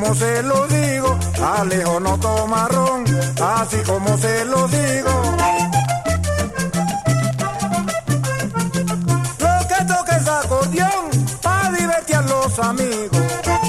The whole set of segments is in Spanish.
como se lo digo, Alejo no toma ron, así como se lo digo. Lo que toca es acordeón, pa' divertir a los amigos.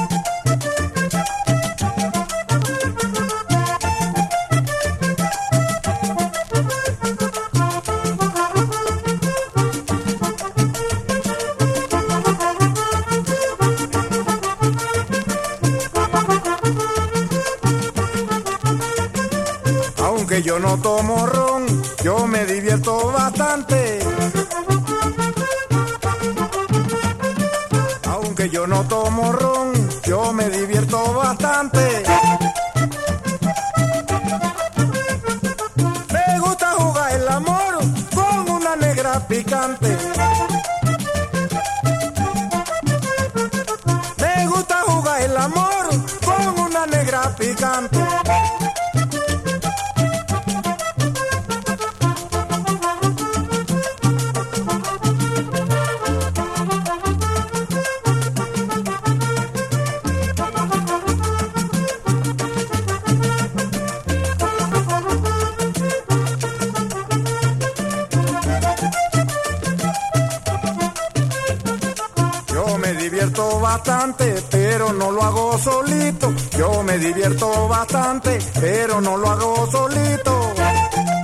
Aunque yo no tomo ron, yo me divierto bastante. Aunque yo no tomo ron, yo me divierto bastante. Me gusta jugar el amor con una negra picante. Me gusta jugar el amor con una negra picante. Yo me divierto bastante, pero no lo hago solito. Yo me divierto bastante, pero no lo hago solito.